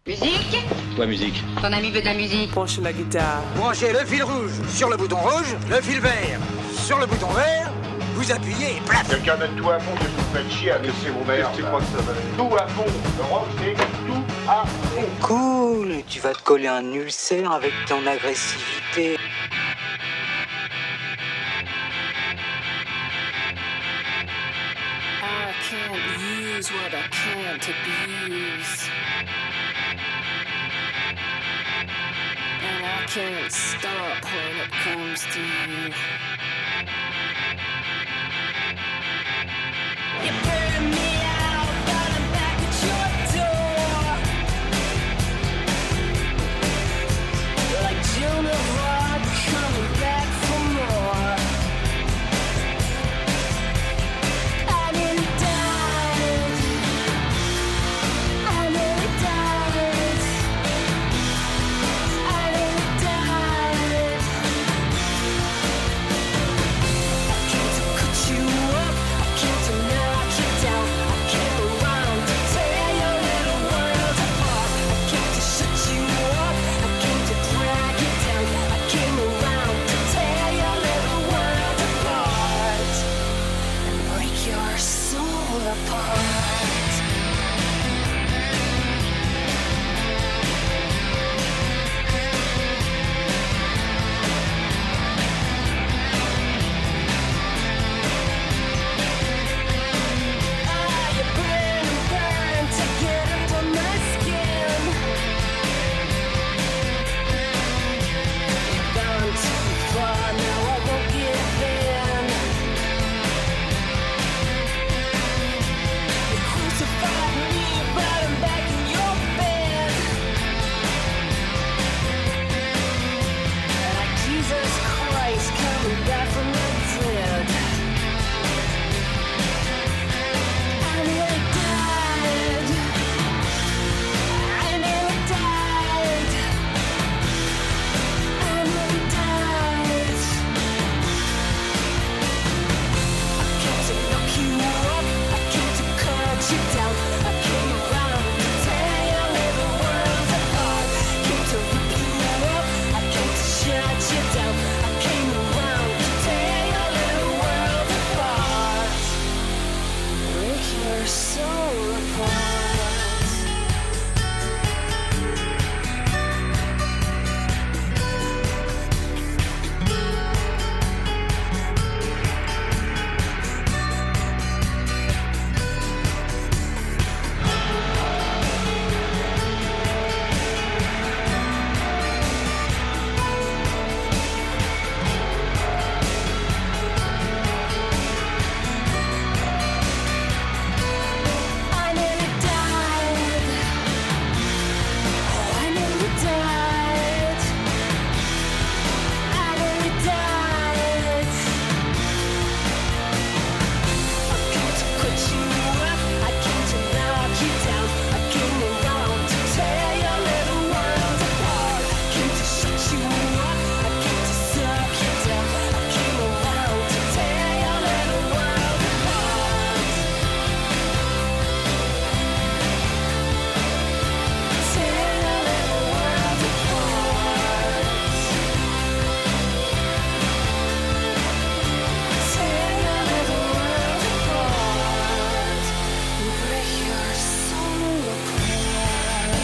Musique ? Ouais, musique. Ton ami veut de la musique. Branche la guitare. Branchez le fil rouge sur le bouton rouge, le fil vert sur le bouton vert, vous appuyez et plaf. Quelqu'un mettre tout à fond, que vous faites chier à laisser vos mères. Je crois que ça va aller. Tout à fond. Le rock, c'est tout à fond. Cool, tu vas te coller un ulcère avec ton agressivité. I can't use what I can't abuse. And I can't stop when it comes to you. You burn me out, but I'm back at your door. Like Joan of Arc coming back for more. I nearly died. I nearly died. I nearly died. I came to cut you up. I came to knock you down. I came around to tear your little world apart. I came to shut you up. I came to drag you down. I came around to tear your little world apart and break your soul apart. You burn and burn to get under my skin. You've gone too far, now I won't give in. You crucified me, but I'm back in your bed. Like Jesus Christ coming back from the dead. I nearly died. I nearly died. I nearly died. I came to knock you up. I came to cut you down. I came around to tear your little world apart. Came to rip you up. I came to shut you down. I came around to tear your little world apart. Break your soul apart. I nearly died. Oh, I nearly died. I nearly died. I came to cut you up. I came to knock you down. I came around to tear your little world apart. Came to shut you up. I came to suck you down. I came around to tear your little world apart. Tear your little world apart. Tear your little world apart and break your soul apart.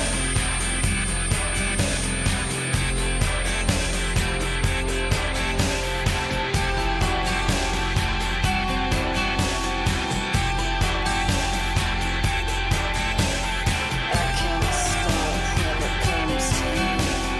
I can't stop when it comes to you.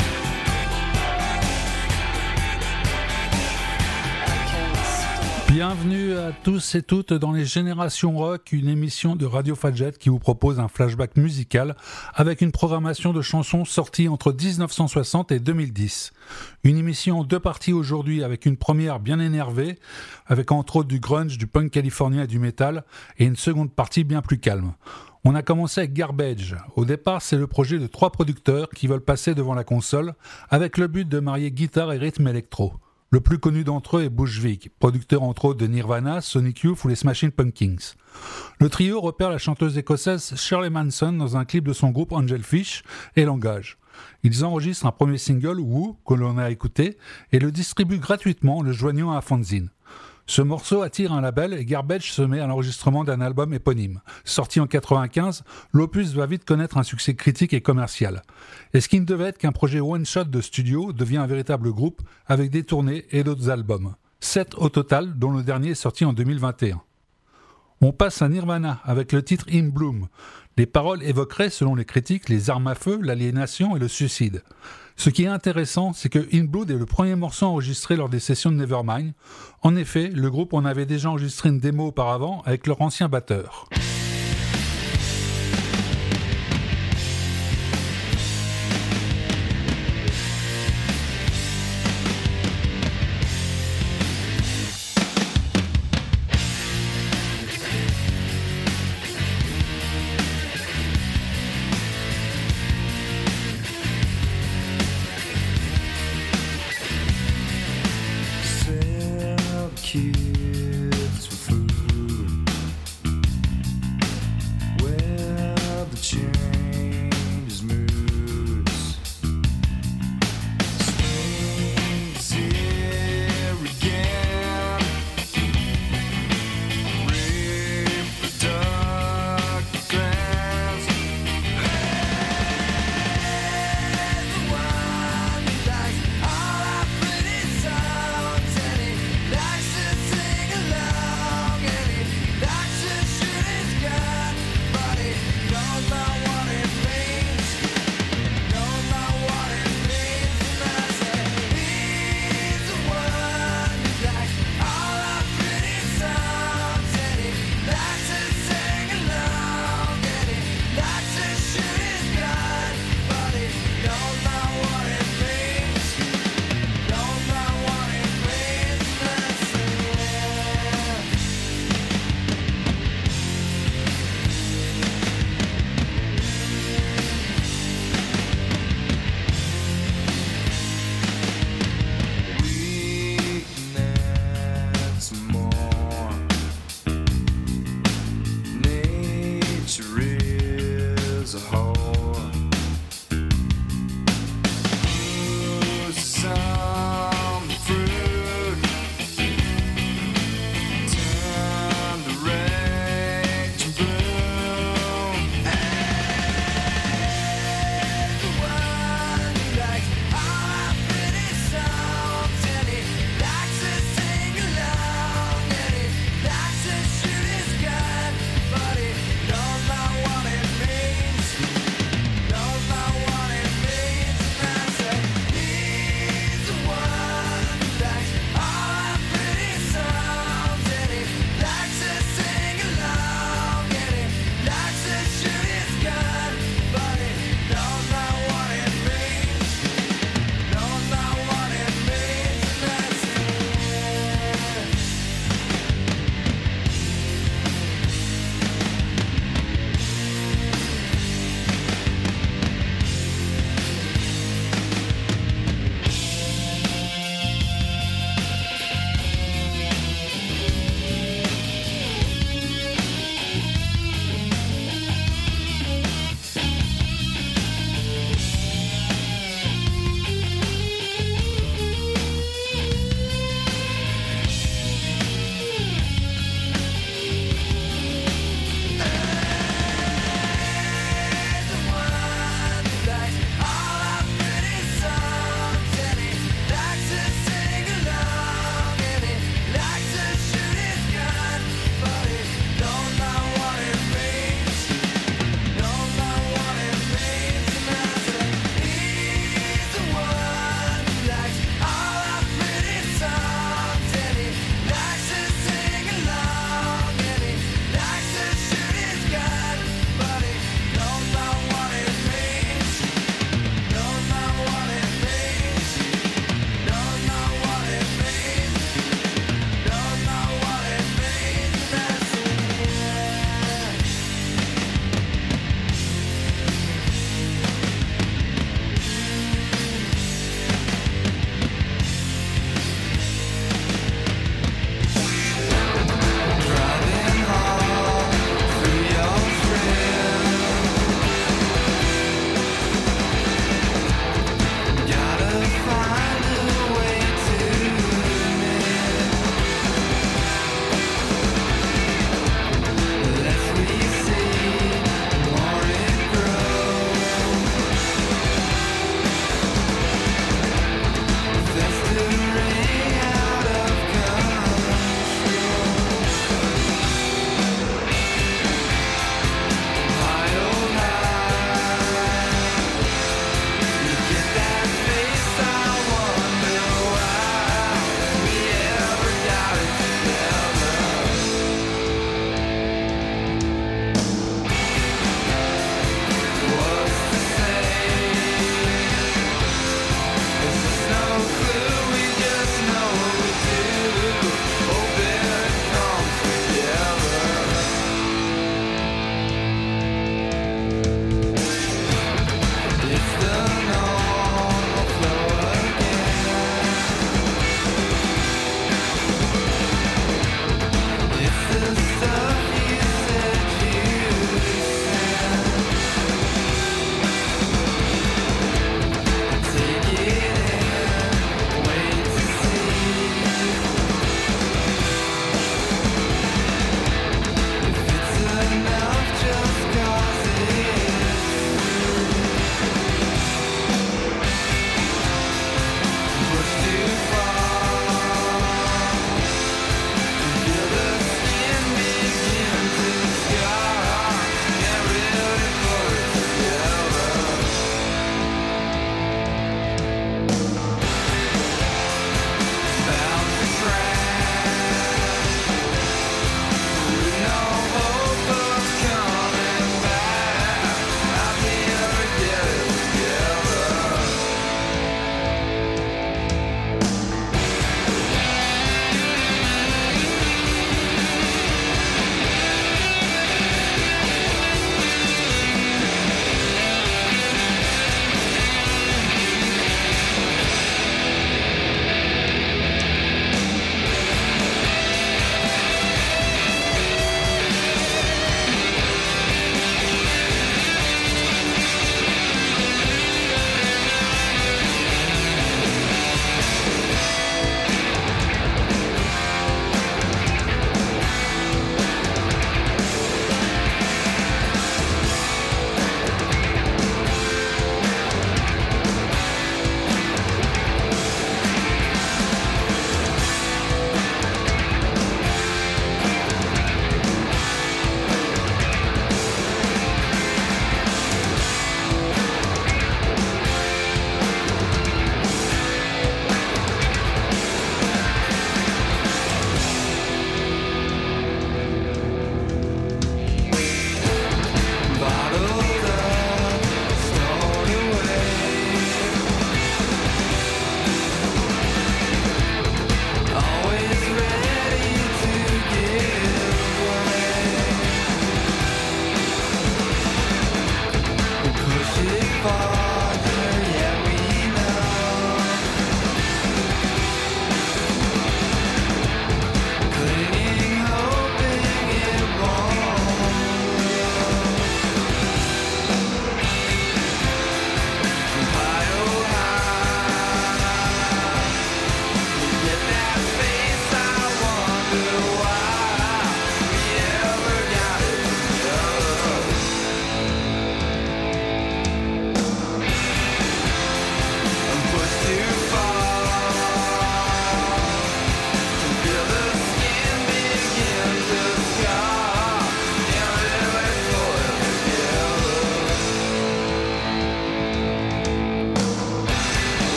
I can't stop. Bienvenue à tous et toutes dans les Générations Rock, une émission de Radio Fadjet qui vous propose un flashback musical avec une programmation de chansons sorties entre 1960 et 2010. Une émission en deux parties aujourd'hui avec une première bien énervée, avec entre autres du grunge, du punk californien et du metal, et une seconde partie bien plus calme. On a commencé avec Garbage. Au départ, c'est le projet de 3 producteurs qui veulent passer devant la console avec le but de marier guitare et rythme électro. Le plus connu d'entre eux est Butch Vig, producteur entre autres de Nirvana, Sonic Youth ou les Smashing Pumpkins. Le trio repère la chanteuse écossaise Shirley Manson dans un clip de son groupe Angel Fish et l'engage. Ils enregistrent un premier single, Woo, que l'on a écouté, et le distribuent gratuitement en le joignant à un fanzine. Ce morceau attire un label et Garbage se met à l'enregistrement d'un album éponyme. Sorti en 1995, l'opus va vite connaître un succès critique et commercial. Et ce qui ne devait être qu'un projet one-shot de studio devient un véritable groupe avec des tournées et d'autres albums. 7 au total, dont le dernier est sorti en 2021. On passe à Nirvana avec le titre In Bloom. Les paroles évoqueraient, selon les critiques, les armes à feu, l'aliénation et le suicide. Ce qui est intéressant, c'est que In Blood est le premier morceau enregistré lors des sessions de Nevermind. En effet, le groupe en avait déjà enregistré une démo auparavant avec leur ancien batteur. Kids for food.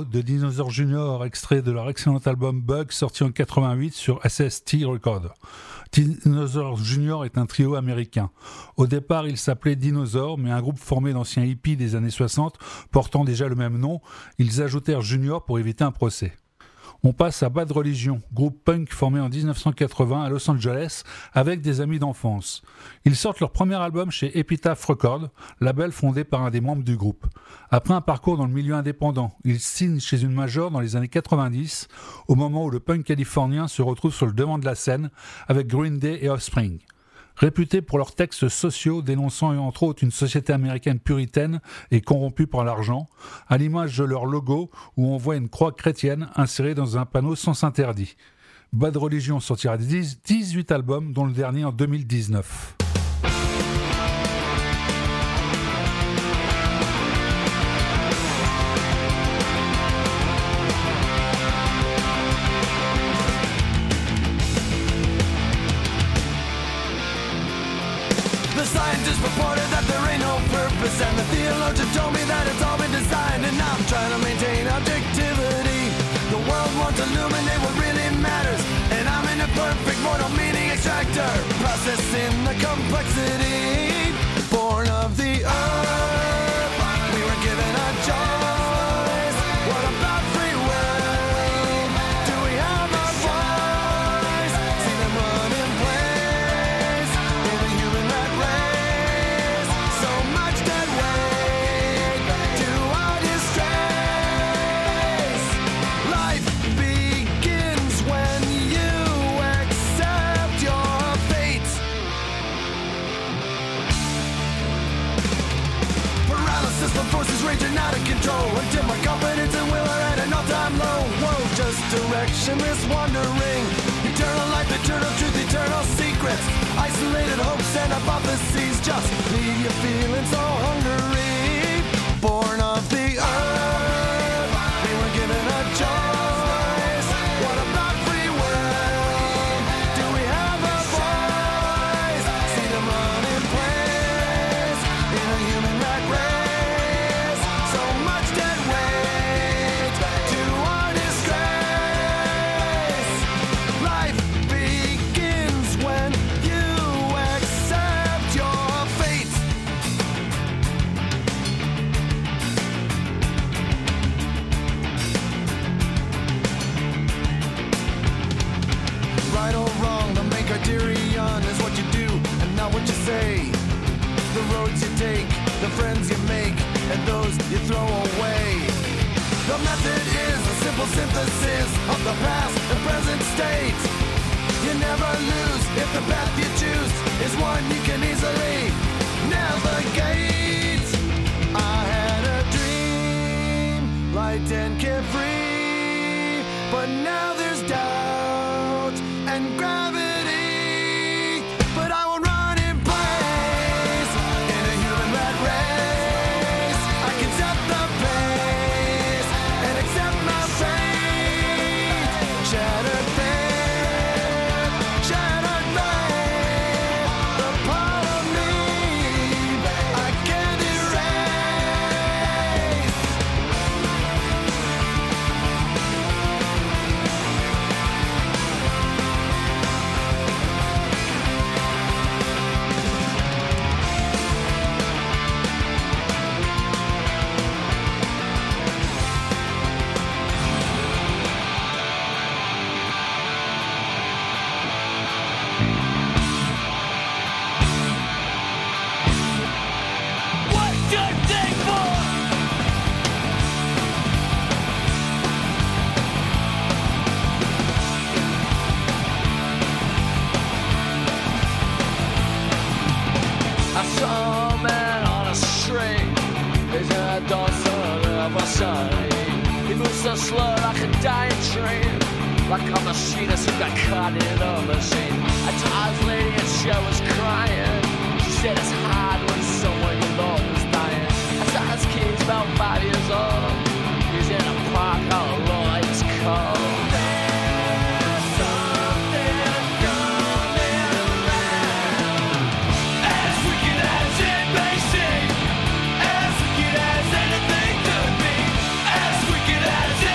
de Dinosaur Jr., extrait de leur excellent album Bug, sorti en 88 sur SST Records. Dinosaur Jr. est un trio américain. Au départ, il s'appelait Dinosaur, mais un groupe formé d'anciens hippies des années 60, portant déjà le même nom, ils ajoutèrent Junior pour éviter un procès. On passe à Bad Religion, groupe punk formé en 1980 à Los Angeles avec des amis d'enfance. Ils sortent leur premier album chez Epitaph Records, label fondé par un des membres du groupe. Après un parcours dans le milieu indépendant, ils signent chez une major dans les années 90, au moment où le punk californien se retrouve sur le devant de la scène avec Green Day et Offspring. Réputés pour leurs textes sociaux dénonçant entre autres une société américaine puritaine et corrompue par l'argent, à l'image de leur logo où on voit une croix chrétienne insérée dans un panneau sens interdit. Bad Religion sortira 18 albums, dont le dernier en 2019. Scientists reported that there ain't no purpose, and the theologian told me that it's all been designed, and I'm trying to maintain objectivity. The world won't illuminate what really matters, and I'm in a perfect mortal meaning extractor, processing the complexity. Born of the earth, we were given a choice. What about free will? Do we have a voice? See them run in place in a human rat race. So much dead weight to our disgrace. Life begins when you accept your fate. Paralysis from forces raging out of control, until my confidence and will are at an all-time low. Whoa, just directionless wandering. Eternal life, eternal truth, eternal secrets. Isolated hopes and hypotheses just leave you feeling so hungry. Born of the earth, we were given a choice. What about free will? Do we have a voice? See them run in place in a human rat race. So much dead weight to our disgrace. Life begins when you accept your fate. Right or wrong, the main criterion is what you do and not what you say. The roads you take, the friends you make, and those you throw away. The method is a simple synthesis of the past and present state. You never lose if the path you choose is one you can easily navigate. I had a dream, light and carefree, but now there's doubt and gravity. But I will run in place in a human rat race. I can set the pace and accept my fate. Shattered faith, shattered faith. The part of me I can't erase. What good thing for? I saw a man on a string, raising a daughter of a son. He moves so slow like a dying train, like a machinist who got caught in a machine. I told his lady and she was crying. She said it's hard when someone you love is dying. I saw his kid's about 5 years old. He's in a park all alone, it's cold. There's something going around. As wicked as it may seem, as wicked as anything could be, as wicked as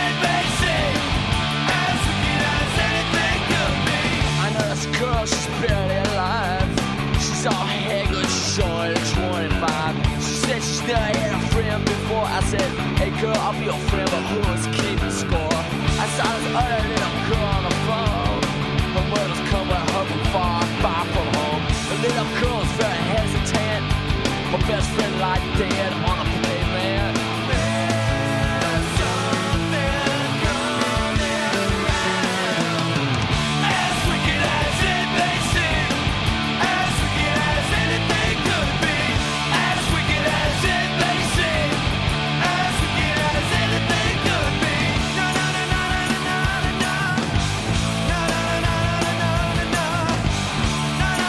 love your friend, but who's keeping score? I saw this other little girl on the phone. Her mother's come with her from far, far from home. The little girl's very hesitant. My best friend lied dead on the pavement. There's something coming around. As wicked as it may seem, as wicked as anything could be, as wicked as it may seem, as wicked as anything could be. Na na na na na na na na na na na na na na na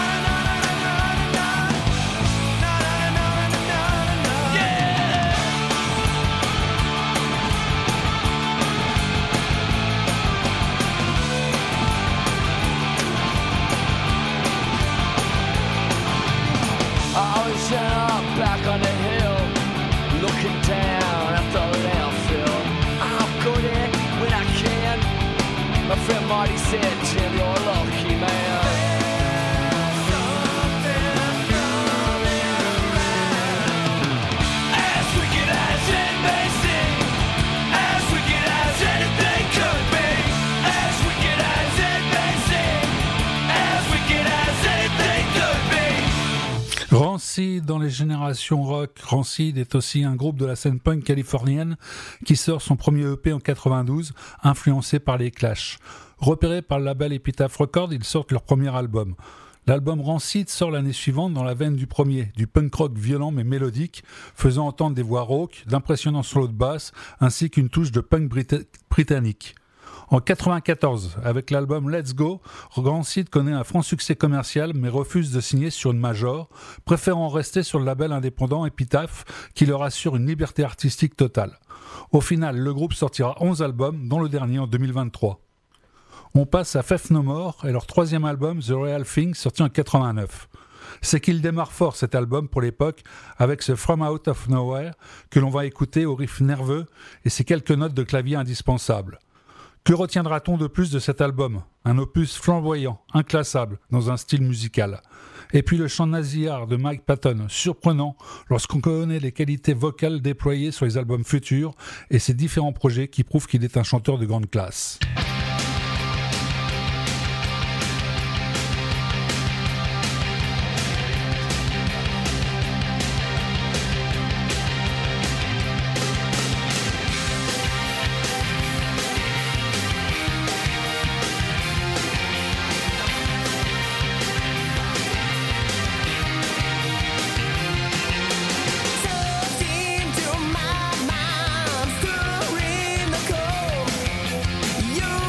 back on the hill, looking down at the landfill. I'll go there when I can. My friend Marty said, Tim, you're a lucky man. There's something coming around. As wicked as it may seem, as wicked as anything could be, as wicked as it may seem, as wicked as anything could be. Rancid dans les générations rock. Rancid est aussi un groupe de la scène punk californienne qui sort son premier EP en 92, influencé par les Clash. Repérés par le label Epitaph Records, ils sortent leur premier album. L'album Rancid sort l'année suivante dans la veine du premier, du punk rock violent mais mélodique, faisant entendre des voix rauques, d'impressionnants solos de basse, ainsi qu'une touche de punk britannique. En 94, avec l'album Let's Go, Rancid connaît un franc succès commercial mais refuse de signer sur une major, préférant rester sur le label indépendant Epitaph qui leur assure une liberté artistique totale. Au final, le groupe sortira 11 albums, dont le dernier en 2023. On passe à Faith No More et leur troisième album The Real Thing, sorti en 89. C'est qu'il démarre fort cet album pour l'époque avec ce From Out of Nowhere que l'on va écouter au riff nerveux et ses quelques notes de clavier indispensables. Que retiendra-t-on de plus de cet album ? Un opus flamboyant, inclassable, dans un style musical. Et puis le chant nasillard de Mike Patton, surprenant lorsqu'on connaît les qualités vocales déployées sur les albums futurs et ses différents projets qui prouvent qu'il est un chanteur de grande classe. Into my mind, stirring the cold. You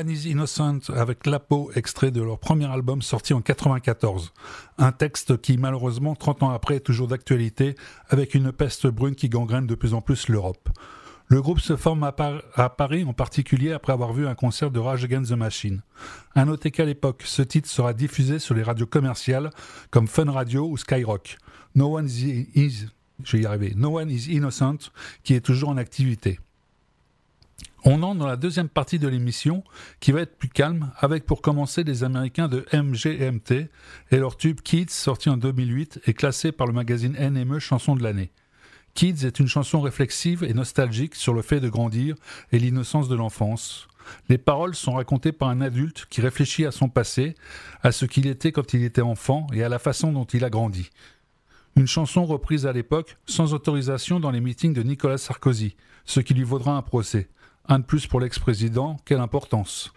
One is Innocent avec Lapo, extrait de leur premier album sorti en 1994. Un texte qui, malheureusement, 30 ans après, est toujours d'actualité, avec une peste brune qui gangrène de plus en plus l'Europe. Le groupe se forme à Paris, en particulier après avoir vu un concert de Rage Against the Machine. À noter qu'à l'époque, ce titre sera diffusé sur les radios commerciales comme Fun Radio ou Skyrock. No One is Innocent, qui est toujours en activité. On entre dans la deuxième partie de l'émission, qui va être plus calme, avec pour commencer les Américains de MGMT et leur tube Kids, sorti en 2008 et classé par le magazine NME chanson de l'année. Kids est une chanson réflexive et nostalgique sur le fait de grandir et l'innocence de l'enfance. Les paroles sont racontées par un adulte qui réfléchit à son passé, à ce qu'il était quand il était enfant et à la façon dont il a grandi. Une chanson reprise à l'époque, sans autorisation dans les meetings de Nicolas Sarkozy, ce qui lui vaudra un procès. Un de plus pour l'ex-président, quelle importance.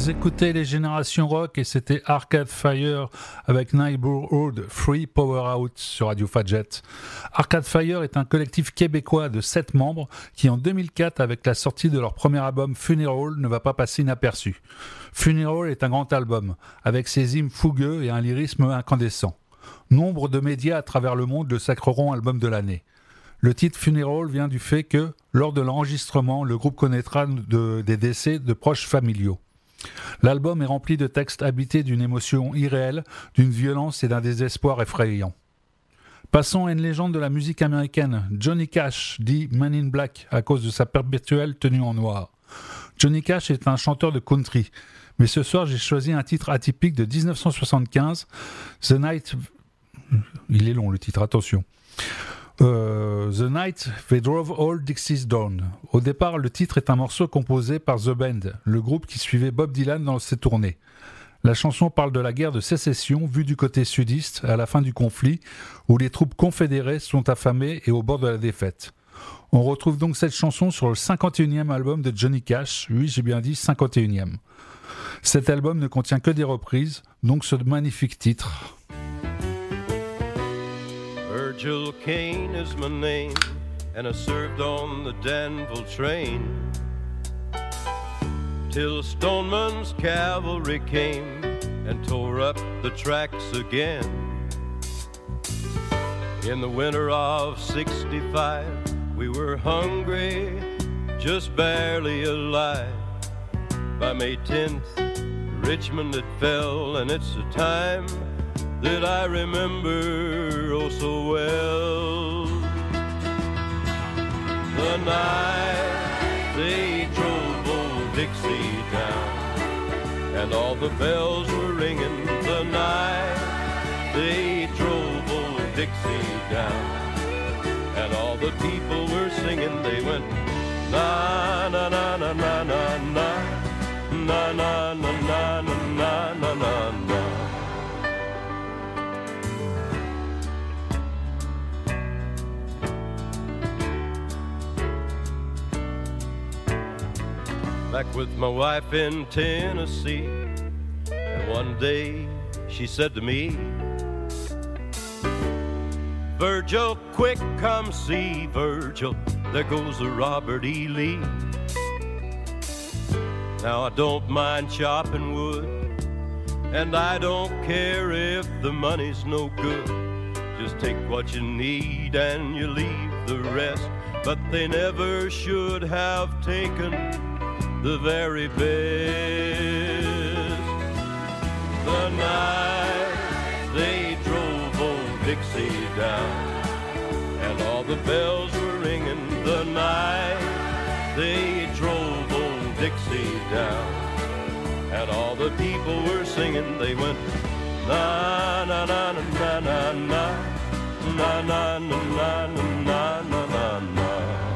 Vous écoutez les Générations Rock et c'était Arcade Fire avec Neighborhood Free Power Out sur Radio Fadjet. Arcade Fire est un collectif québécois de 7 membres qui en 2004, avec la sortie de leur premier album Funeral, ne va pas passer inaperçu. Funeral est un grand album, avec ses hymnes fougueux et un lyrisme incandescent. Nombre de médias à travers le monde le sacreront album de l'année. Le titre Funeral vient du fait que, lors de l'enregistrement, le groupe connaîtra des décès de proches familiaux. L'album est rempli de textes habités d'une émotion irréelle, d'une violence et d'un désespoir effrayant. Passons à une légende de la musique américaine, Johnny Cash, dit Man in Black à cause de sa perpétuelle tenue en noir. Johnny Cash est un chanteur de country, mais ce soir j'ai choisi un titre atypique de 1975, The Night... Il est long le titre, attention. The Night They Drove All Dixie's Down. Au départ, le titre est un morceau composé par The Band, le groupe qui suivait Bob Dylan dans ses tournées. La chanson parle de la guerre de sécession vue du côté sudiste à la fin du conflit, où les troupes confédérées sont affamées et au bord de la défaite. On retrouve donc cette chanson sur le 51e album de Johnny Cash, oui j'ai bien dit 51e. Cet album ne contient que des reprises, donc ce magnifique titre. Virgil Kane is my name, and I served on the Danville train till Stoneman's cavalry came and tore up the tracks again. In the winter of '65, we were hungry, just barely alive. By May 10th, Richmond had fell, and it's a time that I remember oh so well. The night they drove old Dixie down, and all the bells were ringing. The night they drove old Dixie down, and all the people were singing. They went na na na na na na na na na na na na na na na. Back with my wife in Tennessee, and one day she said to me, Virgil, quick, come see, Virgil, there goes a Robert E. Lee. Now I don't mind chopping wood, and I don't care if the money's no good. Just take what you need and you leave the rest, but they never should have taken the very best. The night they drove old Dixie down, and all the bells were ringing. The night they drove old Dixie down, and all the people were singing. They went na na na na na na na na na na na na na na na.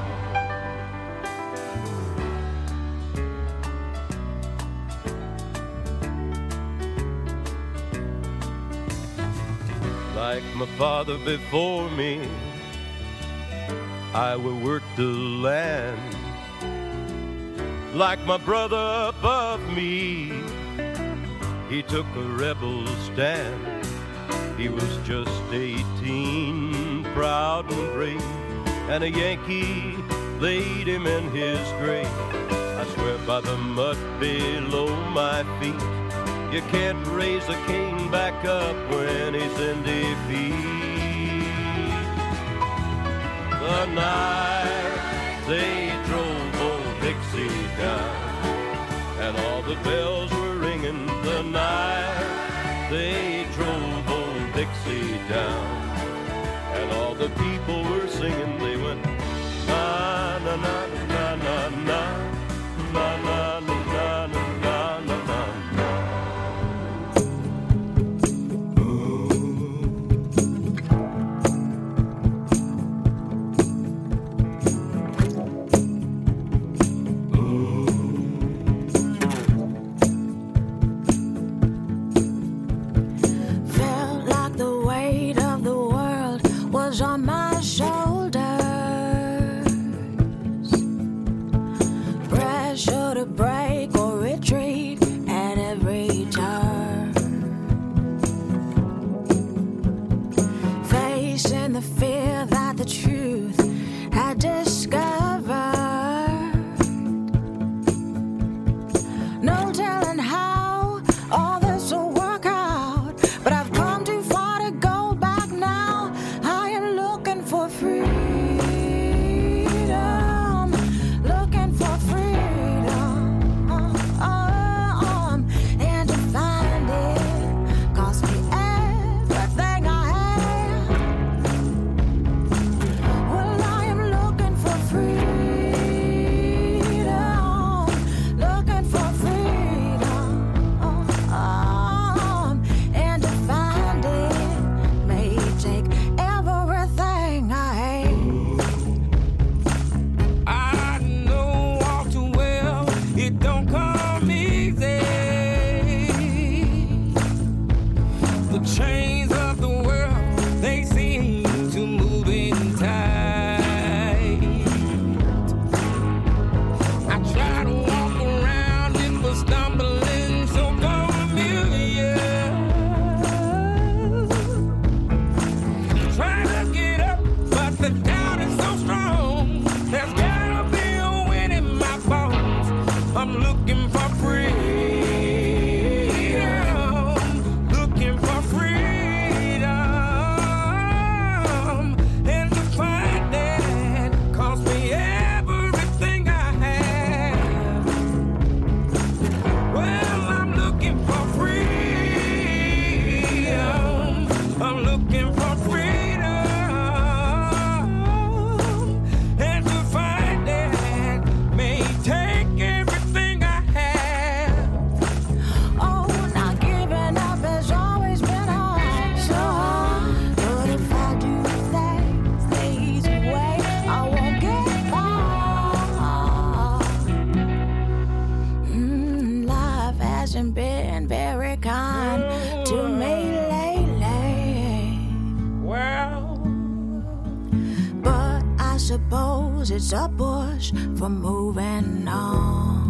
Like my father before me, I will work the land. Like my brother above me, he took a rebel stand. He was just 18, proud and brave, and a Yankee laid him in his grave. I swear by the mud below my feet, you can't raise a king back up when he's in defeat. The night they drove old Dixie down, and all the bells were ringing. The night they drove old Dixie down, and all the people were singing. They went na na na na na na na na na na na na na na. On my shoulders, facing the fear that the truth had discovered. No telling how all this will work out, but I've come too far to go back now. I am looking for freedom, looking for freedom, and to find it cost me everything I have. Well, I am looking for freedom, looking for freedom, and to find it may take everything I have. I know all too well it don't come easy. The chains of the world, they seem to move in tight. I try to walk around it, but stumbling so familiar. Try to get up, but the doubt is so strong. There's gotta be a wind in my bones. I'm looking for freedom, looking for freedom, and to find that cost me everything I have. Well, I'm looking for freedom, I'm looking for freedom, and to find that may take everything I have. Oh, not giving up has always been hard, so hard. But if I do things the easy way, I won't get far. Life hasn't been very kind to me lately, Well, but I suppose it's a push for moving on.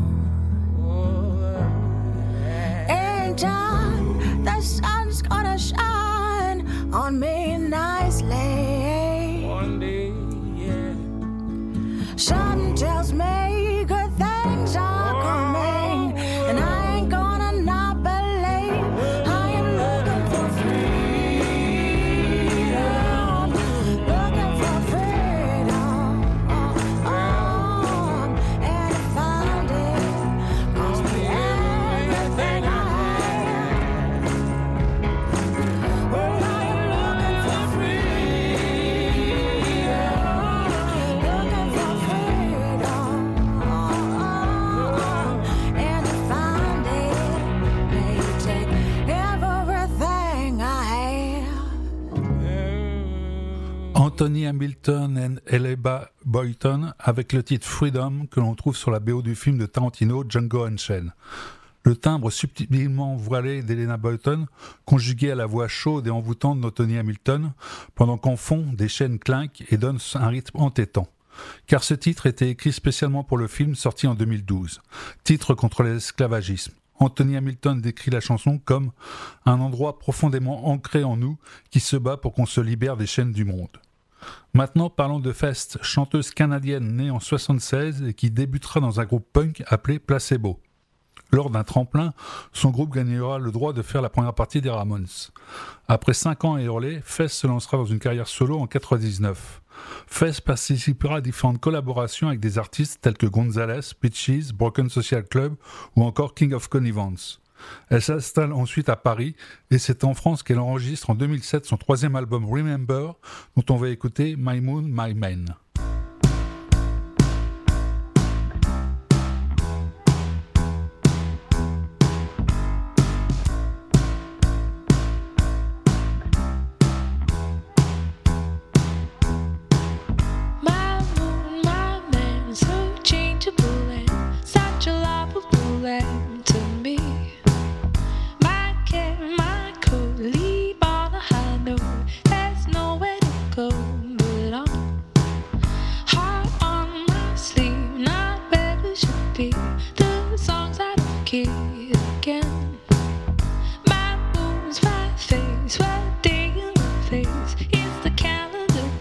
In time, the sun's gonna shine on me nicely. one day, yeah. Something tells me good things are coming, and I ain't gonna not believe. I am looking for freedom, looking for freedom, and to find it cost me everything I have. Well, I am looking for freedom, looking for freedom, and to find it may take everything I have. Anthony Hamilton and Eleba Boyton avec le titre Freedom que l'on trouve sur la BO du film de Tarantino Django Unchained. Le timbre subtilement voilé d'Helena Boyton, conjugué à la voix chaude et envoûtante d'Anthony Hamilton, pendant qu'en fond, des chaînes clinquent et donnent un rythme entêtant. Car ce titre était écrit spécialement pour le film sorti en 2012, titre contre l'esclavagisme. Anthony Hamilton décrit la chanson comme « un endroit profondément ancré en nous qui se bat pour qu'on se libère des chaînes du monde ». Maintenant, parlons de Fest, chanteuse canadienne née en 1976 et qui débutera dans un groupe punk appelé Placebo. Lors d'un tremplin, son groupe gagnera le droit de faire la première partie des Ramones. Après 5 ans à hurler, Fest se lancera dans une carrière solo en 1999. Fest participera à différentes collaborations avec des artistes tels que Gonzalez, Peaches, Broken Social Club ou encore King of Connivance. Elle s'installe ensuite à Paris et c'est en France qu'elle enregistre en 2007 son 3e album Remember, dont on va écouter My Moon, My Man. My moon, my man, so changeable and such a lovable land to me. My care, my code, leave on a high note. There's nowhere to go but on.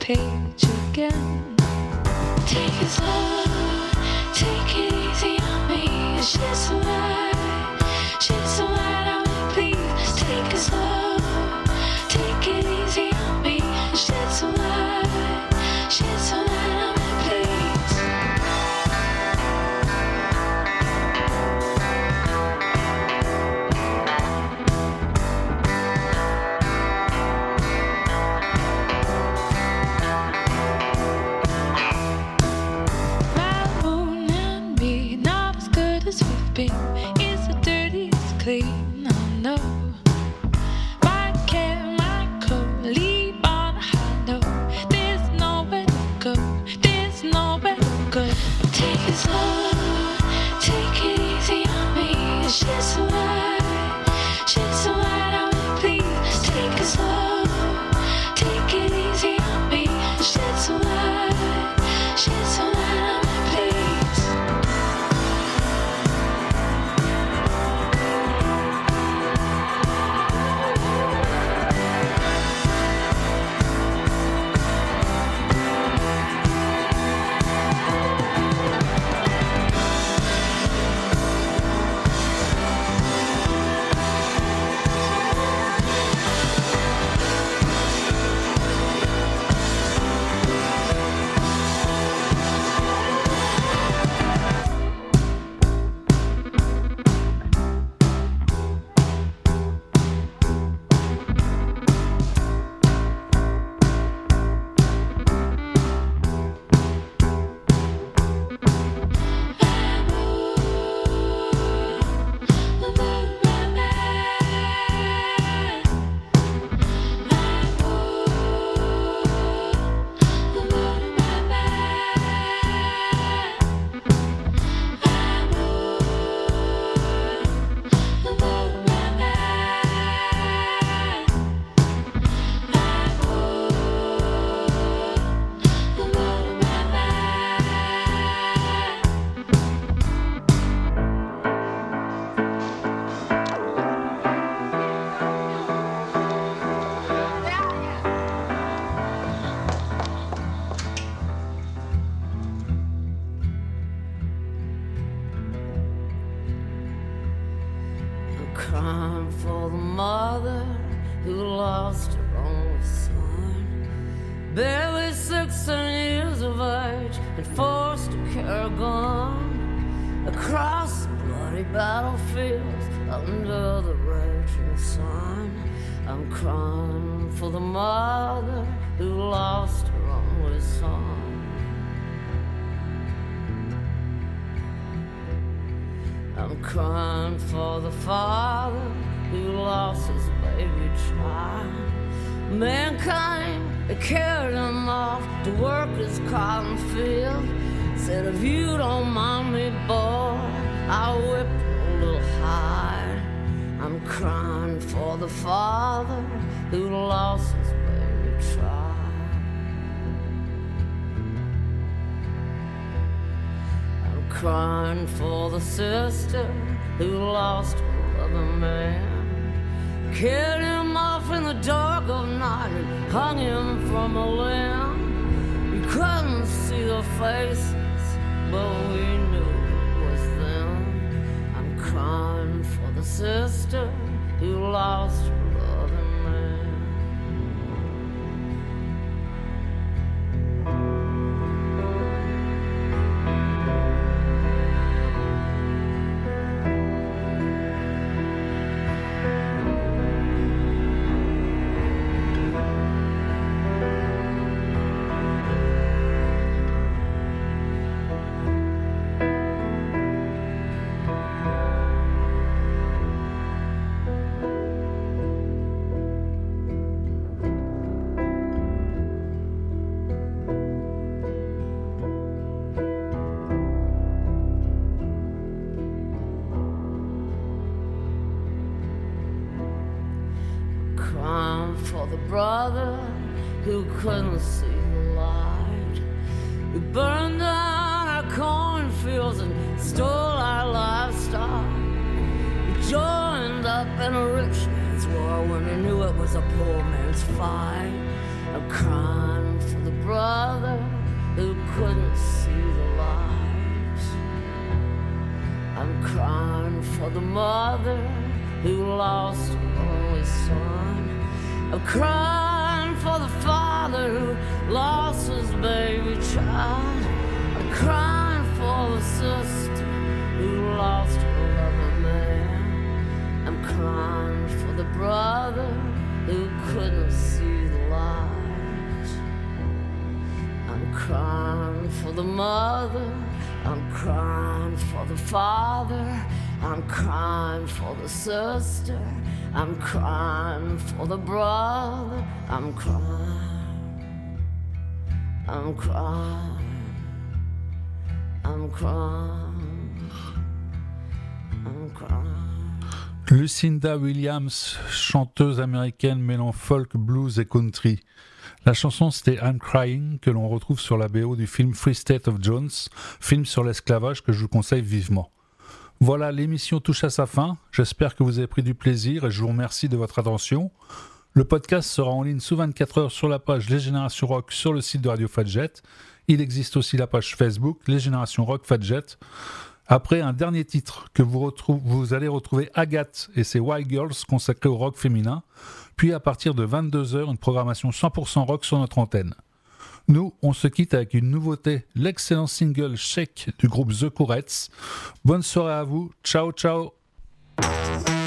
page again. Take it slow, take it easy on me. Shed some light on me, please. Take it slow, take it easy on me. Shed some light on me, please. My moon and me, not as good as we've been. Is the dirtiest clean? I know. My care, my code, leave on a high note. There's nowhere to go. There's nowhere to go. Take it slow, take it easy on me. Shed some light on me, please. Take it slow, take it easy on me. Shed some light on me, please. Crying for the mother who lost her only son, barely 16 years of age, and forced to carry a gun across the bloody battlefields under the raging sun. I'm crying for the mother who lost her only son. I'm crying for the father who lost his baby child. Mankind, they carried him off to work his cotton field. Said, if you don't mind me, boy, I'll whip you a little high. I'm crying for the father who lost his baby child. Crying for the sister who lost her loving man, carried him off in the dark of night and hung him from a limb. We couldn't see their faces, but we knew it was them. I'm crying for the sister who lost her loving man. For the brother who couldn't see the light, who burned down our cornfields and stole our livestock. He joined up in a rich man's war when he knew it was a poor man's fight. I'm crying for the crying for the mother who lost her only son. I'm crying for the father who lost his baby child. I'm crying for the sister who lost her lover man. I'm crying for the brother who couldn't see the light. I'm crying for the mother, I'm crying for the father, I'm crying for the sister, I'm crying for the brother, I'm crying, I'm crying, I'm crying, I'm crying. Lucinda Williams, chanteuse américaine mêlant folk, blues et country. La chanson c'était I'm Crying, que l'on retrouve sur la BO du film Free State of Jones, film sur l'esclavage que je vous conseille vivement. Voilà, l'émission touche à sa fin. J'espère que vous avez pris du plaisir et je vous remercie de votre attention. Le podcast sera en ligne sous 24 heures sur la page Les Générations Rock sur le site de Radio Fadjet. Il existe aussi la page Facebook Les Générations Rock Fadjet. Après un dernier titre que vous allez retrouver Agathe et ses White Girls consacrés au rock féminin, puis à partir de 22h, une programmation 100% rock sur notre antenne. Nous, on se quitte avec une nouveauté, l'excellent single Shake du groupe The Courettes. Bonne soirée à vous, ciao ciao.